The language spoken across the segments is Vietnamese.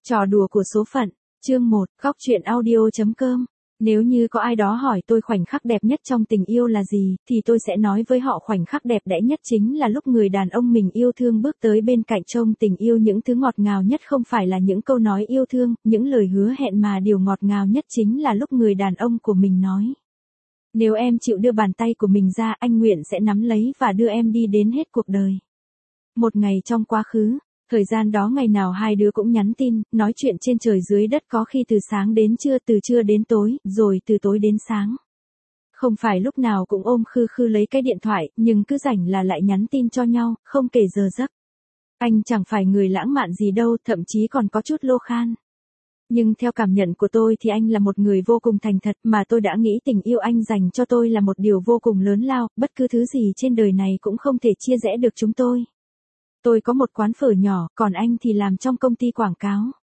Trò đùa của số phận, chương 1, góc truyện audio.com. Nếu như có ai đó hỏi tôi khoảnh khắc đẹp nhất trong tình yêu là gì, thì tôi sẽ nói với họ khoảnh khắc đẹp đẽ nhất chính là lúc người đàn ông mình yêu thương bước tới bên cạnh trông tình yêu. Những thứ ngọt ngào nhất không phải là những câu nói yêu thương, những lời hứa hẹn, mà điều ngọt ngào nhất chính là lúc người đàn ông của mình nói: nếu em chịu đưa bàn tay của mình ra, anh nguyện sẽ nắm lấy và đưa em đi đến hết cuộc đời. Một ngày trong quá khứ. Thời gian đó ngày nào hai đứa cũng nhắn tin, nói chuyện trên trời dưới đất, có khi từ sáng đến trưa, từ trưa đến tối, rồi từ tối đến sáng. Không phải lúc nào cũng ôm khư khư lấy cái điện thoại, nhưng cứ rảnh là lại nhắn tin cho nhau, không kể giờ giấc. Anh chẳng phải người lãng mạn gì đâu, thậm chí còn có chút lô khan. Nhưng theo cảm nhận của tôi thì anh là một người vô cùng thành thật, mà tôi đã nghĩ tình yêu anh dành cho tôi là một điều vô cùng lớn lao, bất cứ thứ gì trên đời này cũng không thể chia rẽ được chúng tôi. Tôi có một quán phở nhỏ, còn anh thì làm trong công ty quảng cáo.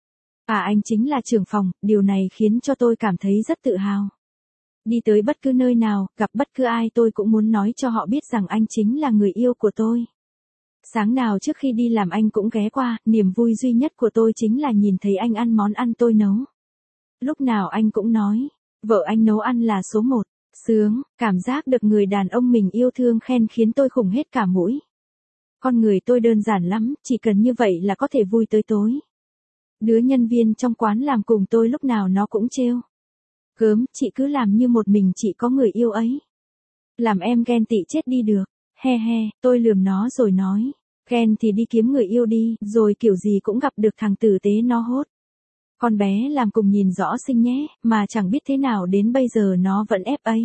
Anh chính là trưởng phòng, điều này khiến cho tôi cảm thấy rất tự hào. Đi tới bất cứ nơi nào, gặp bất cứ ai, tôi cũng muốn nói cho họ biết rằng anh chính là người yêu của tôi. Sáng nào trước khi đi làm anh cũng ghé qua, niềm vui duy nhất của tôi chính là nhìn thấy anh ăn món ăn tôi nấu. Lúc nào anh cũng nói, vợ anh nấu ăn là số 1, sướng, cảm giác được người đàn ông mình yêu thương khen khiến tôi khủng hết cả mũi. Con người tôi đơn giản lắm, chỉ cần như vậy là có thể vui tới tối. Đứa nhân viên trong quán làm cùng tôi lúc nào nó cũng trêu: gớm, chị cứ làm như một mình chị có người yêu ấy. Làm em ghen tị chết đi được. He he, tôi lườm nó rồi nói: ghen thì đi kiếm người yêu đi, rồi kiểu gì cũng gặp được thằng tử tế nó hốt. Con bé làm cùng nhìn rõ xinh nhé, mà chẳng biết thế nào đến bây giờ nó vẫn FA.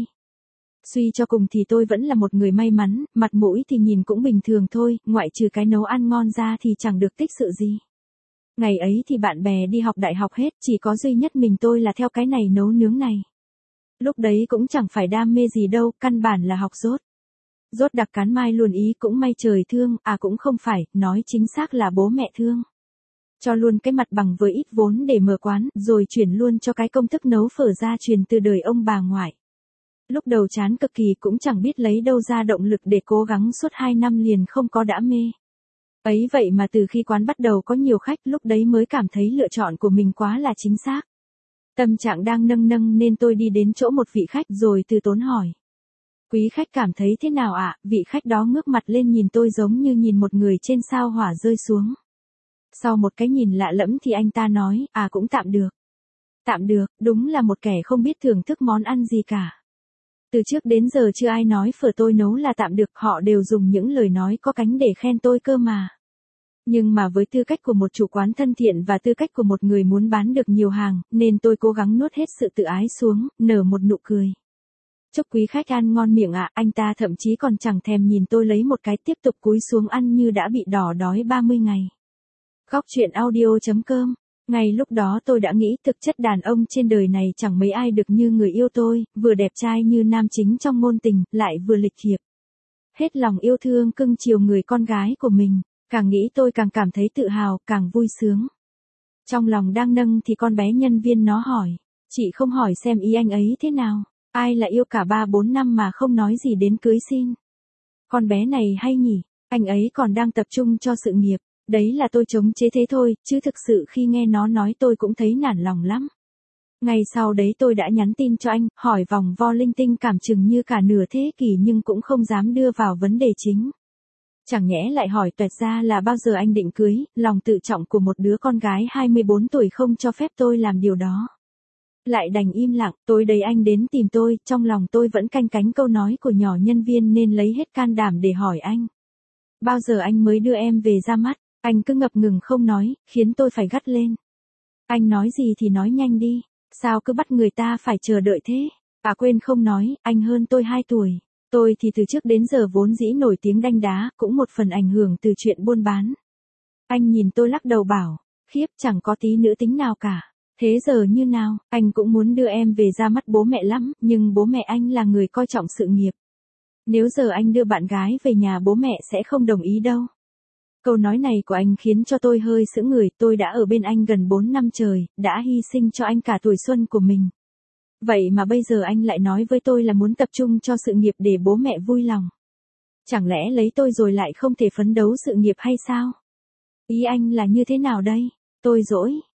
Suy cho cùng thì tôi vẫn là một người may mắn, mặt mũi thì nhìn cũng bình thường thôi, ngoại trừ cái nấu ăn ngon ra thì chẳng được tích sự gì. Ngày ấy thì bạn bè đi học đại học hết, chỉ có duy nhất mình tôi là theo cái này nấu nướng này. Lúc đấy cũng chẳng phải đam mê gì đâu, căn bản là học dốt. Dốt đặc cán mai luôn ý, cũng may trời thương, cũng không phải, nói chính xác là bố mẹ thương. Cho luôn cái mặt bằng với ít vốn để mở quán, rồi chuyển luôn cho cái công thức nấu phở gia truyền từ đời ông bà ngoại. Lúc đầu chán cực kỳ, cũng chẳng biết lấy đâu ra động lực để cố gắng suốt 2 năm liền không có đã mê. Ấy vậy mà từ khi quán bắt đầu có nhiều khách, lúc đấy mới cảm thấy lựa chọn của mình quá là chính xác. Tâm trạng đang nâng nên tôi đi đến chỗ một vị khách rồi từ tốn hỏi: quý khách cảm thấy thế nào ạ? Vị khách đó ngước mặt lên nhìn tôi giống như nhìn một người trên sao hỏa rơi xuống. Sau một cái nhìn lạ lẫm thì anh ta nói: cũng tạm được. Tạm được, đúng là một kẻ không biết thưởng thức món ăn gì cả. Từ trước đến giờ chưa ai nói phở tôi nấu là tạm được, họ đều dùng những lời nói có cánh để khen tôi cơ mà. Nhưng mà với tư cách của một chủ quán thân thiện và tư cách của một người muốn bán được nhiều hàng, nên tôi cố gắng nuốt hết sự tự ái xuống, nở một nụ cười. Chúc quý khách ăn ngon miệng ạ. Anh ta thậm chí còn chẳng thèm nhìn tôi lấy một cái, tiếp tục cúi xuống ăn như đã bị đỏ đói 30 ngày. Góc truyện audio.com. Ngay lúc đó tôi đã nghĩ thực chất đàn ông trên đời này chẳng mấy ai được như người yêu tôi, vừa đẹp trai như nam chính trong ngôn tình, lại vừa lịch thiệp. Hết lòng yêu thương cưng chiều người con gái của mình, càng nghĩ tôi càng cảm thấy tự hào, càng vui sướng. Trong lòng đang nâng thì con bé nhân viên nó hỏi: chị không hỏi xem ý anh ấy thế nào? Ai là yêu cả 3-4 năm mà không nói gì đến cưới xin? Con bé này hay nhỉ, anh ấy còn đang tập trung cho sự nghiệp. Đấy là tôi chống chế thế thôi, chứ thực sự khi nghe nó nói tôi cũng thấy nản lòng lắm. Ngày sau đấy tôi đã nhắn tin cho anh, hỏi vòng vo linh tinh cảm chừng như cả nửa thế kỷ, nhưng cũng không dám đưa vào vấn đề chính. Chẳng nhẽ lại hỏi toẹt ra là bao giờ anh định cưới, lòng tự trọng của một đứa con gái 24 tuổi không cho phép tôi làm điều đó. Lại đành im lặng. Tối đấy anh đến tìm tôi, trong lòng tôi vẫn canh cánh câu nói của nhỏ nhân viên nên lấy hết can đảm để hỏi anh: bao giờ anh mới đưa em về ra mắt? Anh cứ ngập ngừng không nói, khiến tôi phải gắt lên: anh nói gì thì nói nhanh đi, sao cứ bắt người ta phải chờ đợi thế? Quên không nói, anh hơn tôi 2 tuổi. Tôi thì từ trước đến giờ vốn dĩ nổi tiếng đanh đá, cũng một phần ảnh hưởng từ chuyện buôn bán. Anh nhìn tôi lắc đầu bảo: khiếp, chẳng có tí nữ tính nào cả. Thế giờ như nào? Anh cũng muốn đưa em về ra mắt bố mẹ lắm, nhưng bố mẹ anh là người coi trọng sự nghiệp. Nếu giờ anh đưa bạn gái về nhà bố mẹ sẽ không đồng ý đâu. Câu nói này của anh khiến cho tôi hơi sững người, tôi đã ở bên anh gần 4 năm trời, đã hy sinh cho anh cả tuổi xuân của mình. Vậy mà bây giờ anh lại nói với tôi là muốn tập trung cho sự nghiệp để bố mẹ vui lòng. Chẳng lẽ lấy tôi rồi lại không thể phấn đấu sự nghiệp hay sao? Ý anh là như thế nào đây? Tôi dỗi,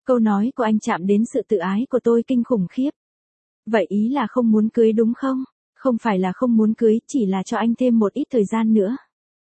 Câu nói của anh chạm đến sự tự ái của tôi kinh khủng khiếp. Vậy ý là không muốn cưới đúng không? Không phải là không muốn cưới, chỉ là cho anh thêm một ít thời gian nữa.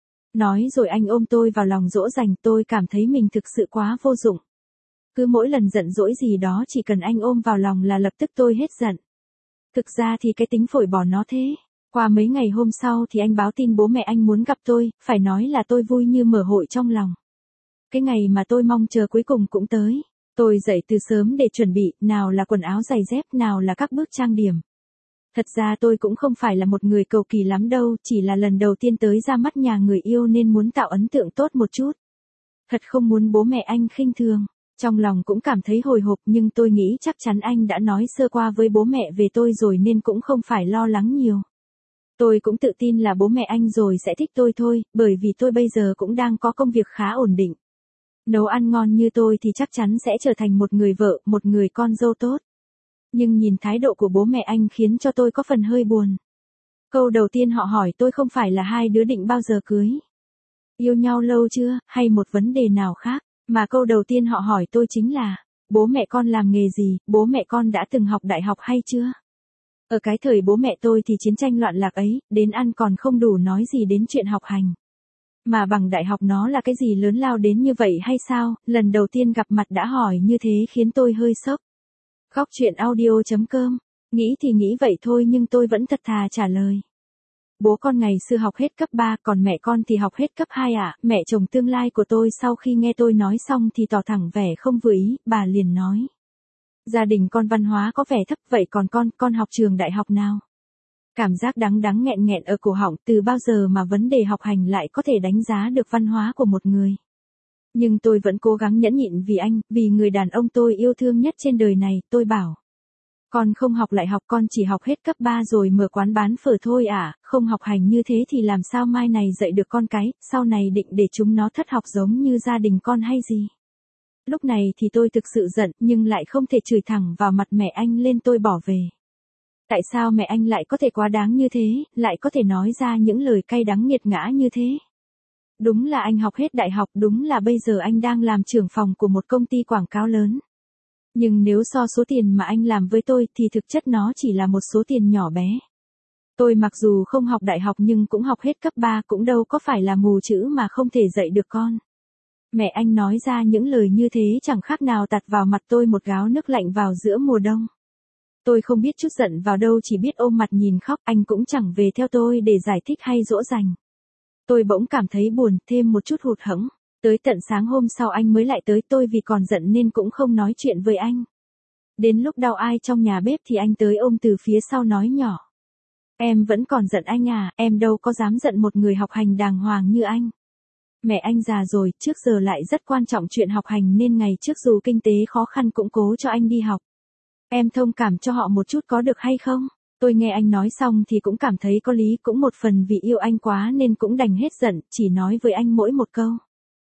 Nói rồi anh ôm tôi vào lòng dỗ dành, tôi cảm thấy mình thực sự quá vô dụng. Cứ mỗi lần giận dỗi gì đó chỉ cần anh ôm vào lòng là lập tức tôi hết giận. Thực ra thì cái tính phổi bỏ nó thế. Qua mấy ngày hôm sau thì anh báo tin bố mẹ anh muốn gặp tôi, phải nói là tôi vui như mở hội trong lòng. Cái ngày mà tôi mong chờ cuối cùng cũng tới. Tôi dậy từ sớm để chuẩn bị, nào là quần áo giày dép, nào là các bước trang điểm. Thật ra tôi cũng không phải là một người cầu kỳ lắm đâu, chỉ là lần đầu tiên tới ra mắt nhà người yêu nên muốn tạo ấn tượng tốt một chút. Thật không muốn bố mẹ anh khinh thường. Trong lòng cũng cảm thấy hồi hộp nhưng tôi nghĩ chắc chắn anh đã nói sơ qua với bố mẹ về tôi rồi nên cũng không phải lo lắng nhiều. Tôi cũng tự tin là bố mẹ anh rồi sẽ thích tôi thôi, bởi vì tôi bây giờ cũng đang có công việc khá ổn định. Nấu ăn ngon như tôi thì chắc chắn sẽ trở thành một người vợ, một người con dâu tốt. Nhưng nhìn thái độ của bố mẹ anh khiến cho tôi có phần hơi buồn. Câu đầu tiên họ hỏi tôi không phải là hai đứa định bao giờ cưới. Yêu nhau lâu chưa, hay một vấn đề nào khác, mà câu đầu tiên họ hỏi tôi chính là, bố mẹ con làm nghề gì, bố mẹ con đã từng học đại học hay chưa? Ở cái thời bố mẹ tôi thì chiến tranh loạn lạc ấy, đến ăn còn không đủ nói gì đến chuyện học hành. Mà bằng đại học nó là cái gì lớn lao đến như vậy hay sao, lần đầu tiên gặp mặt đã hỏi như thế khiến tôi hơi sốc. Góc truyện audio.com, nghĩ thì nghĩ vậy thôi nhưng tôi vẫn thật thà trả lời. Bố con ngày xưa học hết cấp 3, còn mẹ con thì học hết cấp 2 ạ. Mẹ chồng tương lai của tôi sau khi nghe tôi nói xong thì tỏ thẳng vẻ không vừa ý, bà liền nói. Gia đình con văn hóa có vẻ thấp, vậy còn con học trường đại học nào? Cảm giác đắng đắng nghẹn nghẹn ở cổ họng, từ bao giờ mà vấn đề học hành lại có thể đánh giá được văn hóa của một người. Nhưng tôi vẫn cố gắng nhẫn nhịn vì anh, vì người đàn ông tôi yêu thương nhất trên đời này, tôi bảo. Con không học lại học, con chỉ học hết cấp 3 rồi mở quán bán phở thôi à, không học hành như thế thì làm sao mai này dạy được con cái, sau này định để chúng nó thất học giống như gia đình con hay gì. Lúc này thì tôi thực sự giận nhưng lại không thể chửi thẳng vào mặt mẹ anh lên tôi bỏ về. Tại sao mẹ anh lại có thể quá đáng như thế, lại có thể nói ra những lời cay đắng nghiệt ngã như thế? Đúng là anh học hết đại học, đúng là bây giờ anh đang làm trưởng phòng của một công ty quảng cáo lớn. Nhưng nếu so số tiền mà anh làm với tôi thì thực chất nó chỉ là một số tiền nhỏ bé. Tôi mặc dù không học đại học nhưng cũng học hết cấp 3, cũng đâu có phải là mù chữ mà không thể dạy được con. Mẹ anh nói ra những lời như thế chẳng khác nào tạt vào mặt tôi một gáo nước lạnh vào giữa mùa đông. Tôi không biết chút giận vào đâu, chỉ biết ôm mặt nhìn khóc, anh cũng chẳng về theo tôi để giải thích hay dỗ dành. Tôi bỗng cảm thấy buồn, thêm một chút hụt hẫng. Tới tận sáng hôm sau anh mới lại tới, tôi vì còn giận nên cũng không nói chuyện với anh. Đến lúc đau ai trong nhà bếp thì anh tới ôm từ phía sau nói nhỏ. Em vẫn còn giận anh à, em đâu có dám giận một người học hành đàng hoàng như anh. Mẹ anh già rồi, trước giờ lại rất quan trọng chuyện học hành nên ngày trước dù kinh tế khó khăn cũng cố cho anh đi học. Em thông cảm cho họ một chút có được hay không? Tôi nghe anh nói xong thì cũng cảm thấy có lý, cũng một phần vì yêu anh quá nên cũng đành hết giận, chỉ nói với anh mỗi một câu.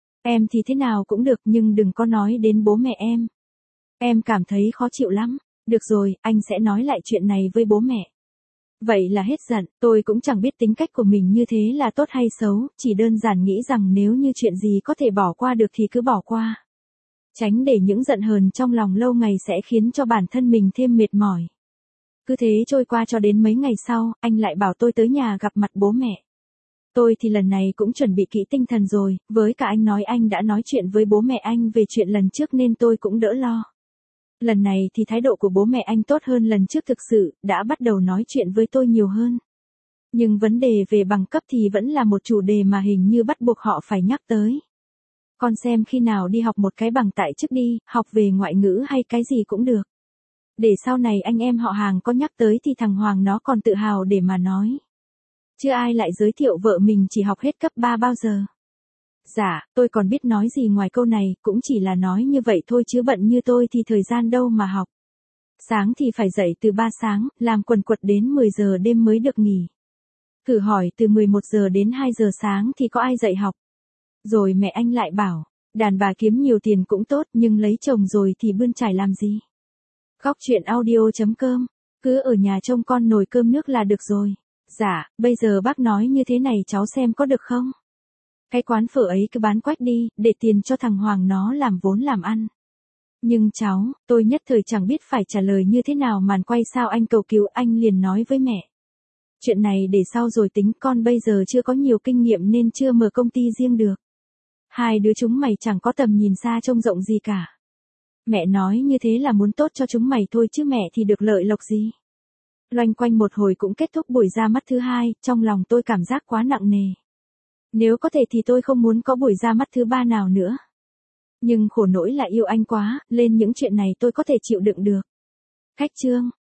Em thì thế nào cũng được nhưng đừng có nói đến bố mẹ em. Em cảm thấy khó chịu lắm. Được rồi, anh sẽ nói lại chuyện này với bố mẹ. Vậy là hết giận, tôi cũng chẳng biết tính cách của mình như thế là tốt hay xấu, chỉ đơn giản nghĩ rằng nếu như chuyện gì có thể bỏ qua được thì cứ bỏ qua. Tránh để những giận hờn trong lòng lâu ngày sẽ khiến cho bản thân mình thêm mệt mỏi. Cứ thế trôi qua cho đến mấy ngày sau, anh lại bảo tôi tới nhà gặp mặt bố mẹ. Tôi thì lần này cũng chuẩn bị kỹ tinh thần rồi, với cả anh nói anh đã nói chuyện với bố mẹ anh về chuyện lần trước nên tôi cũng đỡ lo. Lần này thì thái độ của bố mẹ anh tốt hơn lần trước thực sự, đã bắt đầu nói chuyện với tôi nhiều hơn. Nhưng vấn đề về bằng cấp thì vẫn là một chủ đề mà hình như bắt buộc họ phải nhắc tới. Con xem khi nào đi học một cái bằng tại chức đi, học về ngoại ngữ hay cái gì cũng được. Để sau này anh em họ hàng có nhắc tới thì thằng Hoàng nó còn tự hào để mà nói. Chưa ai lại giới thiệu vợ mình chỉ học hết cấp 3 bao giờ. Dạ, tôi còn biết nói gì ngoài câu này, cũng chỉ là nói như vậy thôi chứ bận như tôi thì thời gian đâu mà học. Sáng thì phải dậy từ 3 sáng, làm quần quật đến 10 giờ đêm mới được nghỉ. Thử hỏi từ 11 giờ đến 2 giờ sáng thì có ai dạy học. Rồi mẹ anh lại bảo, đàn bà kiếm nhiều tiền cũng tốt nhưng lấy chồng rồi thì bươn trải làm gì. Góc truyện audio.com, cứ ở nhà trông con nồi cơm nước là được rồi. Dạ, bây giờ bác nói như thế này cháu xem có được không? Cái quán phở ấy cứ bán quách đi, để tiền cho thằng Hoàng nó làm vốn làm ăn. Nhưng cháu, tôi nhất thời chẳng biết phải trả lời như thế nào. Màn quay sao anh cầu cứu, anh liền nói với mẹ. Chuyện này để sau rồi tính, con bây giờ chưa có nhiều kinh nghiệm nên chưa mở công ty riêng được. Hai đứa chúng mày chẳng có tầm nhìn xa trông rộng gì cả. Mẹ nói như thế là muốn tốt cho chúng mày thôi chứ mẹ thì được lợi lộc gì. Loanh quanh một hồi cũng kết thúc buổi ra mắt thứ hai, trong lòng tôi cảm giác quá nặng nề. Nếu có thể thì tôi không muốn có buổi ra mắt thứ ba nào nữa. Nhưng khổ nỗi là yêu anh quá, lên những chuyện này tôi có thể chịu đựng được. Khách trương.